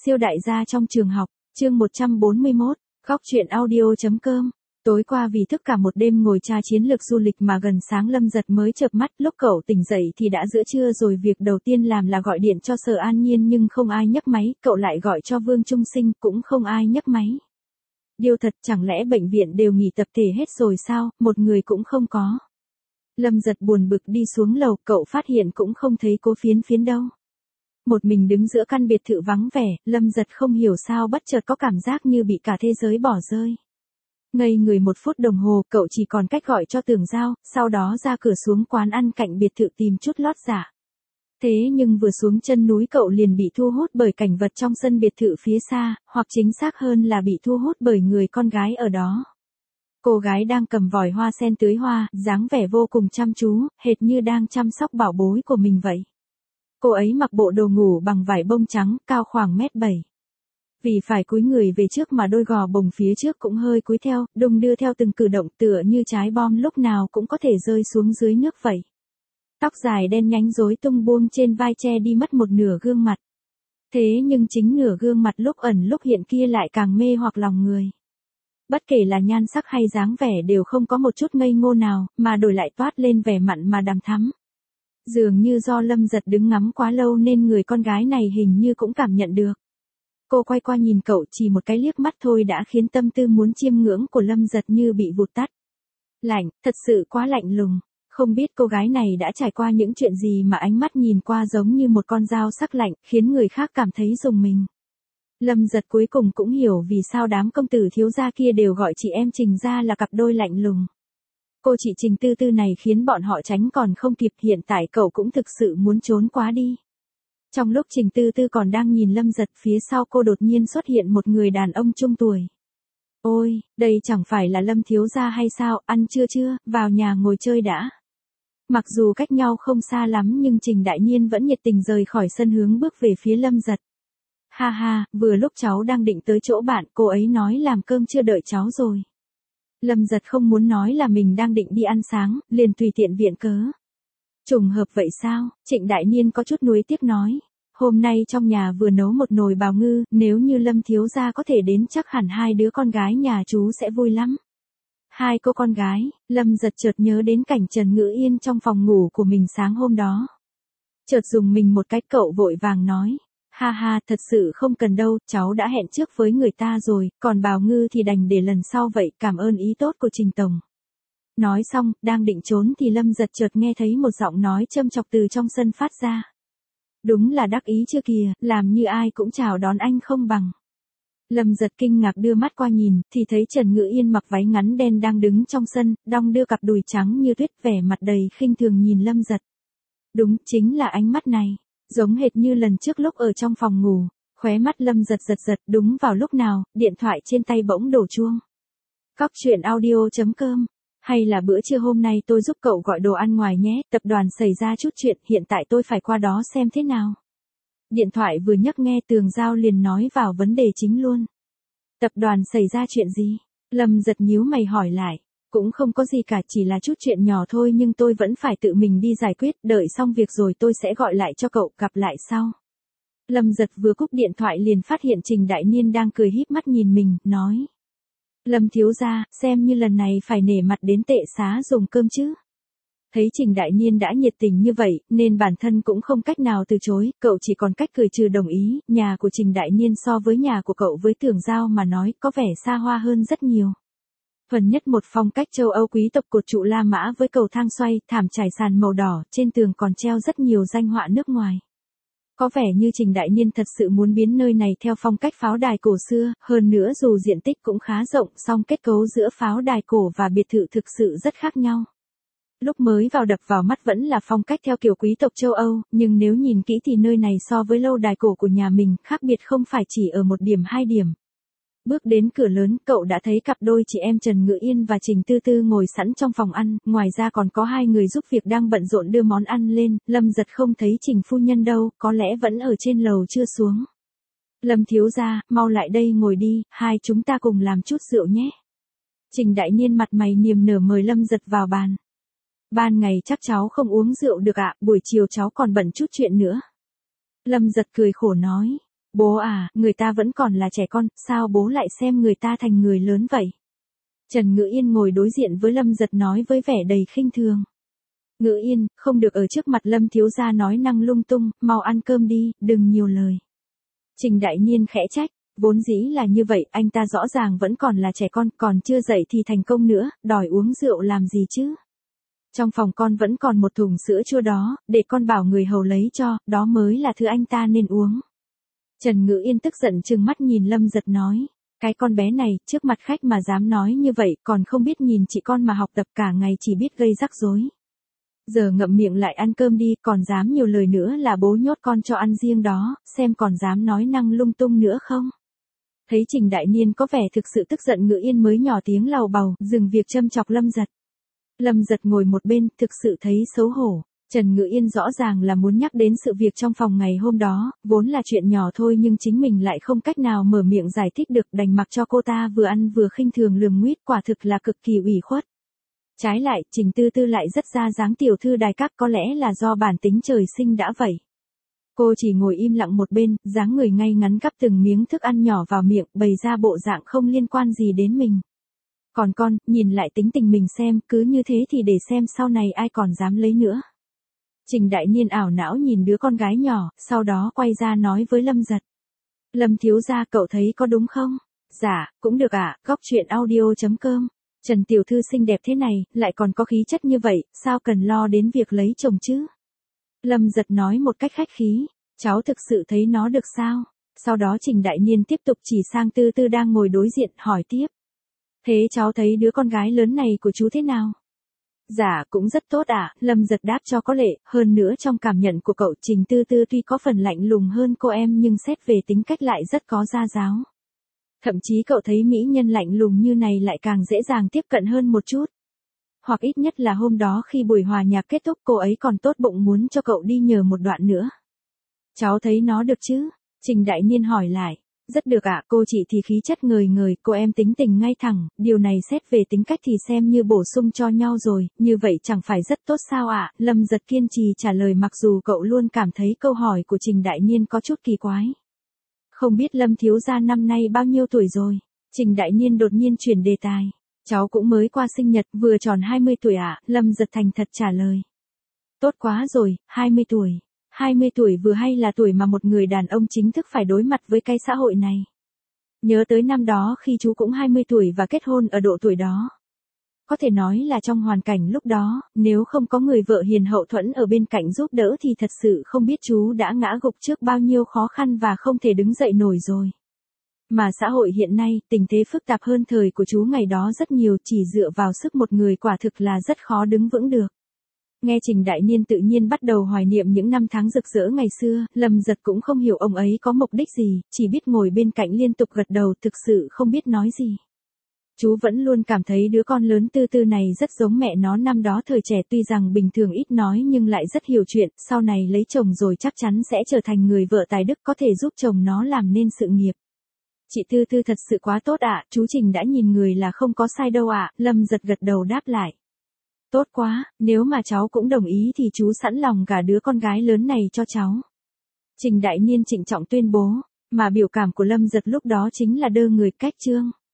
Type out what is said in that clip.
Siêu đại gia trong trường học, chương 141, góc truyện audio.com. Tối qua vì thức cả một đêm ngồi tra chiến lược du lịch mà gần sáng Lâm Giật mới chợp mắt, lúc cậu tỉnh dậy thì đã giữa trưa rồi. Việc đầu tiên làm là gọi điện cho Sở An Nhiên nhưng không ai nhấc máy, cậu lại gọi cho Vương Trung Sinh cũng không ai nhấc máy. Điều thật, chẳng lẽ bệnh viện đều nghỉ tập thể hết rồi sao, một người cũng không có. Lâm Giật buồn bực đi xuống lầu, cậu phát hiện cũng không thấy Cố Phiến Phiến đâu. Một mình đứng giữa căn biệt thự vắng vẻ, Lâm Giật không hiểu sao bất chợt có cảm giác như bị cả thế giới bỏ rơi. Ngây người 1 phút đồng hồ, cậu chỉ còn cách gọi cho Tưởng Giao, sau đó ra cửa xuống quán ăn cạnh biệt thự tìm chút lót giả. Thế nhưng vừa xuống chân núi cậu liền bị thu hút bởi cảnh vật trong sân biệt thự phía xa, hoặc chính xác hơn là bị thu hút bởi người con gái ở đó. Cô gái đang cầm vòi hoa sen tưới hoa, dáng vẻ vô cùng chăm chú, hệt như đang chăm sóc bảo bối của mình vậy. Cô ấy mặc bộ đồ ngủ bằng vải bông trắng, cao khoảng 1m7. Vì phải cúi người về trước mà đôi gò bồng phía trước cũng hơi cúi theo, đung đưa theo từng cử động tựa như trái bom lúc nào cũng có thể rơi xuống dưới nước vậy. Tóc dài đen nhánh rối tung buông trên vai che đi mất một nửa gương mặt. Thế nhưng chính nửa gương mặt lúc ẩn lúc hiện kia lại càng mê hoặc lòng người. Bất kể là nhan sắc hay dáng vẻ đều không có một chút ngây ngô nào, mà đổi lại toát lên vẻ mặn mà đằm thắm. Dường như do Lâm Giật đứng ngắm quá lâu nên người con gái này hình như cũng cảm nhận được. Cô quay qua nhìn cậu, chỉ một cái liếc mắt thôi đã khiến tâm tư muốn chiêm ngưỡng của Lâm Giật như bị vụt tắt. Lạnh, thật sự quá lạnh lùng. Không biết cô gái này đã trải qua những chuyện gì mà ánh mắt nhìn qua giống như một con dao sắc lạnh, khiến người khác cảm thấy rùng mình. Lâm Giật cuối cùng cũng hiểu vì sao đám công tử thiếu gia kia đều gọi chị em Trình gia là cặp đôi lạnh lùng. Cô chị Trình Tư Tư này khiến bọn họ tránh còn không kịp, hiện tại cậu cũng thực sự muốn trốn quá đi. Trong lúc Trình Tư Tư còn đang nhìn Lâm Giật, phía sau cô đột nhiên xuất hiện một người đàn ông trung tuổi. Ôi, đây chẳng phải là Lâm thiếu gia hay sao, ăn trưa chưa, vào nhà ngồi chơi đã. Mặc dù cách nhau không xa lắm nhưng Trình Đại Niên vẫn nhiệt tình rời khỏi sân hướng bước về phía Lâm Giật. Ha ha, vừa lúc cháu đang định tới chỗ bạn, cô ấy nói làm cơm chưa đợi cháu rồi. Lâm Giật không muốn nói là mình đang định đi ăn sáng, liền tùy tiện viện cớ. Trùng hợp vậy sao, Trịnh Đại Niên có chút nuối tiếc nói. Hôm nay trong nhà vừa nấu một nồi bào ngư, nếu như Lâm thiếu gia có thể đến chắc hẳn 2 đứa con gái nhà chú sẽ vui lắm. 2 cô con gái, Lâm Giật chợt nhớ đến cảnh Trần Ngữ Yên trong phòng ngủ của mình sáng hôm đó. Chợt dùng mình một cái, cậu vội vàng nói. Ha ha, thật sự không cần đâu, cháu đã hẹn trước với người ta rồi, còn bào ngư thì đành để lần sau vậy, cảm ơn ý tốt của Trình Tổng. Nói xong, đang định trốn thì Lâm Giật chợt nghe thấy một giọng nói châm chọc từ trong sân phát ra. Đúng là đắc ý chưa kìa, làm như ai cũng chào đón anh không bằng. Lâm Giật kinh ngạc đưa mắt qua nhìn, thì thấy Trần Ngữ Yên mặc váy ngắn đen đang đứng trong sân, đong đưa cặp đùi trắng như tuyết, vẻ mặt đầy khinh thường nhìn Lâm Giật. Đúng, chính là ánh mắt này. Giống hệt như lần trước lúc ở trong phòng ngủ, khóe mắt Lâm Giật giật, đúng vào lúc nào, điện thoại trên tay bỗng đổ chuông. Góc truyện audio.com. Hay là bữa trưa hôm nay tôi giúp cậu gọi đồ ăn ngoài nhé, tập đoàn xảy ra chút chuyện, hiện tại tôi phải qua đó xem thế nào. Điện thoại vừa nhấc nghe Tường Giao liền nói vào vấn đề chính luôn. Tập đoàn xảy ra chuyện gì? Lâm Giật nhíu mày hỏi lại. Cũng không có gì cả, chỉ là chút chuyện nhỏ thôi nhưng tôi vẫn phải tự mình đi giải quyết, đợi xong việc rồi tôi sẽ gọi lại cho cậu, gặp lại sau. Lâm Giật vừa cúp điện thoại liền phát hiện Trình Đại Niên đang cười híp mắt nhìn mình, nói. Lâm thiếu gia, xem như lần này phải nể mặt đến tệ xá dùng cơm chứ. Thấy Trình Đại Niên đã nhiệt tình như vậy, nên bản thân cũng không cách nào từ chối, cậu chỉ còn cách cười trừ đồng ý, nhà của Trình Đại Niên so với nhà của cậu với Tưởng Giao mà nói có vẻ xa hoa hơn rất nhiều. Thuần nhất một phong cách châu Âu quý tộc, cột trụ La Mã với cầu thang xoay, thảm trải sàn màu đỏ, trên tường còn treo rất nhiều danh họa nước ngoài. Có vẻ như Trình Đại Niên thật sự muốn biến nơi này theo phong cách pháo đài cổ xưa, hơn nữa dù diện tích cũng khá rộng, song kết cấu giữa pháo đài cổ và biệt thự thực sự rất khác nhau. Lúc mới vào đập vào mắt vẫn là phong cách theo kiểu quý tộc châu Âu, nhưng nếu nhìn kỹ thì nơi này so với lâu đài cổ của nhà mình, khác biệt không phải chỉ ở 1 điểm 2 điểm. Bước đến cửa lớn, cậu đã thấy cặp đôi chị em Trần Ngữ Yên và Trình Tư Tư ngồi sẵn trong phòng ăn, ngoài ra còn có 2 người giúp việc đang bận rộn đưa món ăn lên. Lâm Giật không thấy Trình phu nhân đâu, có lẽ vẫn ở trên lầu chưa xuống. Lâm thiếu gia, mau lại đây ngồi đi, hai chúng ta cùng làm chút rượu nhé. Trình Đại Niên mặt mày niềm nở mời Lâm Giật vào bàn. Ban ngày chắc cháu không uống rượu được ạ, buổi chiều cháu còn bận chút chuyện nữa. Lâm Giật cười khổ nói. Bố à, người ta vẫn còn là trẻ con, sao bố lại xem người ta thành người lớn vậy? Trần Ngữ Yên ngồi đối diện với Lâm Giật nói với vẻ đầy khinh thường. Ngữ Yên, không được ở trước mặt Lâm thiếu gia nói năng lung tung, mau ăn cơm đi, đừng nhiều lời. Trình Đại Niên khẽ trách, vốn dĩ là như vậy, anh ta rõ ràng vẫn còn là trẻ con, còn chưa dậy thì thành công nữa, đòi uống rượu làm gì chứ? Trong phòng con vẫn còn một thùng sữa chua đó, để con bảo người hầu lấy cho, đó mới là thứ anh ta nên uống. Trần Ngữ Yên tức giận trừng mắt nhìn Lâm Giật nói, cái con bé này, trước mặt khách mà dám nói như vậy, còn không biết nhìn chị con mà học tập cả ngày chỉ biết gây rắc rối. Giờ ngậm miệng lại ăn cơm đi, còn dám nhiều lời nữa là bố nhốt con cho ăn riêng đó, xem còn dám nói năng lung tung nữa không. Thấy Trình Đại Niên có vẻ thực sự tức giận, Ngữ Yên mới nhỏ tiếng lầu bầu, dừng việc châm chọc Lâm Giật. Lâm Giật ngồi một bên, thực sự thấy xấu hổ. Trần Ngữ Yên rõ ràng là muốn nhắc đến sự việc trong phòng ngày hôm đó, vốn là chuyện nhỏ thôi nhưng chính mình lại không cách nào mở miệng giải thích được, đành mặc cho cô ta vừa ăn vừa khinh thường lườm nguýt, quả thực là cực kỳ ủy khuất. Trái lại, Trình Tư Tư lại rất ra dáng tiểu thư đài các, có lẽ là do bản tính trời sinh đã vậy. Cô chỉ ngồi im lặng một bên, dáng người ngay ngắn gắp từng miếng thức ăn nhỏ vào miệng, bày ra bộ dạng không liên quan gì đến mình. Còn con, nhìn lại tính tình mình xem, cứ như thế thì để xem sau này ai còn dám lấy nữa. Trình Đại Niên ảo não nhìn đứa con gái nhỏ, sau đó quay ra nói với Lâm Giật. Lâm thiếu gia, cậu thấy có đúng không? Dạ, cũng được ạ, góc chuyện audio.com. Trần tiểu thư xinh đẹp thế này, lại còn có khí chất như vậy, sao cần lo đến việc lấy chồng chứ? Lâm Giật nói một cách khách khí, cháu thực sự thấy nó được sao? Sau đó Trình Đại Niên tiếp tục chỉ sang Tư Tư đang ngồi đối diện, hỏi tiếp. Thế cháu thấy đứa con gái lớn này của chú thế nào? Dạ, cũng rất tốt ạ, Lâm Giật đáp cho có lệ, hơn nữa trong cảm nhận của cậu, Trình Tư Tư tuy có phần lạnh lùng hơn cô em nhưng xét về tính cách lại rất có gia giáo. Thậm chí cậu thấy mỹ nhân lạnh lùng như này lại càng dễ dàng tiếp cận hơn một chút. Hoặc ít nhất là hôm đó khi buổi hòa nhạc kết thúc cô ấy còn tốt bụng muốn cho cậu đi nhờ một đoạn nữa. Cháu thấy nó được chứ? Trình Đại Niên hỏi lại. Rất được ạ, cô chị thì khí chất ngời ngời, cô em tính tình ngay thẳng, điều này xét về tính cách thì xem như bổ sung cho nhau rồi, như vậy chẳng phải rất tốt sao ạ? Lâm Giật kiên trì trả lời mặc dù cậu luôn cảm thấy câu hỏi của Trình Đại Niên có chút kỳ quái. Không biết Lâm thiếu gia năm nay bao nhiêu tuổi rồi? Trình Đại Niên đột nhiên chuyển đề tài. Cháu cũng mới qua sinh nhật, vừa tròn 20 tuổi ạ, Lâm Giật thành thật trả lời. Tốt quá rồi, 20 tuổi. 20 tuổi vừa hay là tuổi mà một người đàn ông chính thức phải đối mặt với cái xã hội này. Nhớ tới năm đó khi chú cũng 20 tuổi và kết hôn ở độ tuổi đó. Có thể nói là trong hoàn cảnh lúc đó, nếu không có người vợ hiền hậu thuẫn ở bên cạnh giúp đỡ thì thật sự không biết chú đã ngã gục trước bao nhiêu khó khăn và không thể đứng dậy nổi rồi. Mà xã hội hiện nay, tình thế phức tạp hơn thời của chú ngày đó rất nhiều, chỉ dựa vào sức một người quả thực là rất khó đứng vững được. Nghe Trình Đại Niên tự nhiên bắt đầu hoài niệm những năm tháng rực rỡ ngày xưa, Lâm Giật cũng không hiểu ông ấy có mục đích gì, chỉ biết ngồi bên cạnh liên tục gật đầu, thực sự không biết nói gì. Chú vẫn luôn cảm thấy đứa con lớn Tư Tư này rất giống mẹ nó năm đó thời trẻ, tuy rằng bình thường ít nói nhưng lại rất hiểu chuyện, sau này lấy chồng rồi chắc chắn sẽ trở thành người vợ tài đức có thể giúp chồng nó làm nên sự nghiệp. Chị Tư Tư thật sự quá tốt ạ, chú Trình đã nhìn người là không có sai đâu ạ, Lâm Giật gật đầu đáp lại. Tốt quá, nếu mà cháu cũng đồng ý thì chú sẵn lòng gả đứa con gái lớn này cho cháu. Trình Đại Niên trịnh trọng tuyên bố, mà biểu cảm của Lâm Giật lúc đó chính là đơ người cách trương.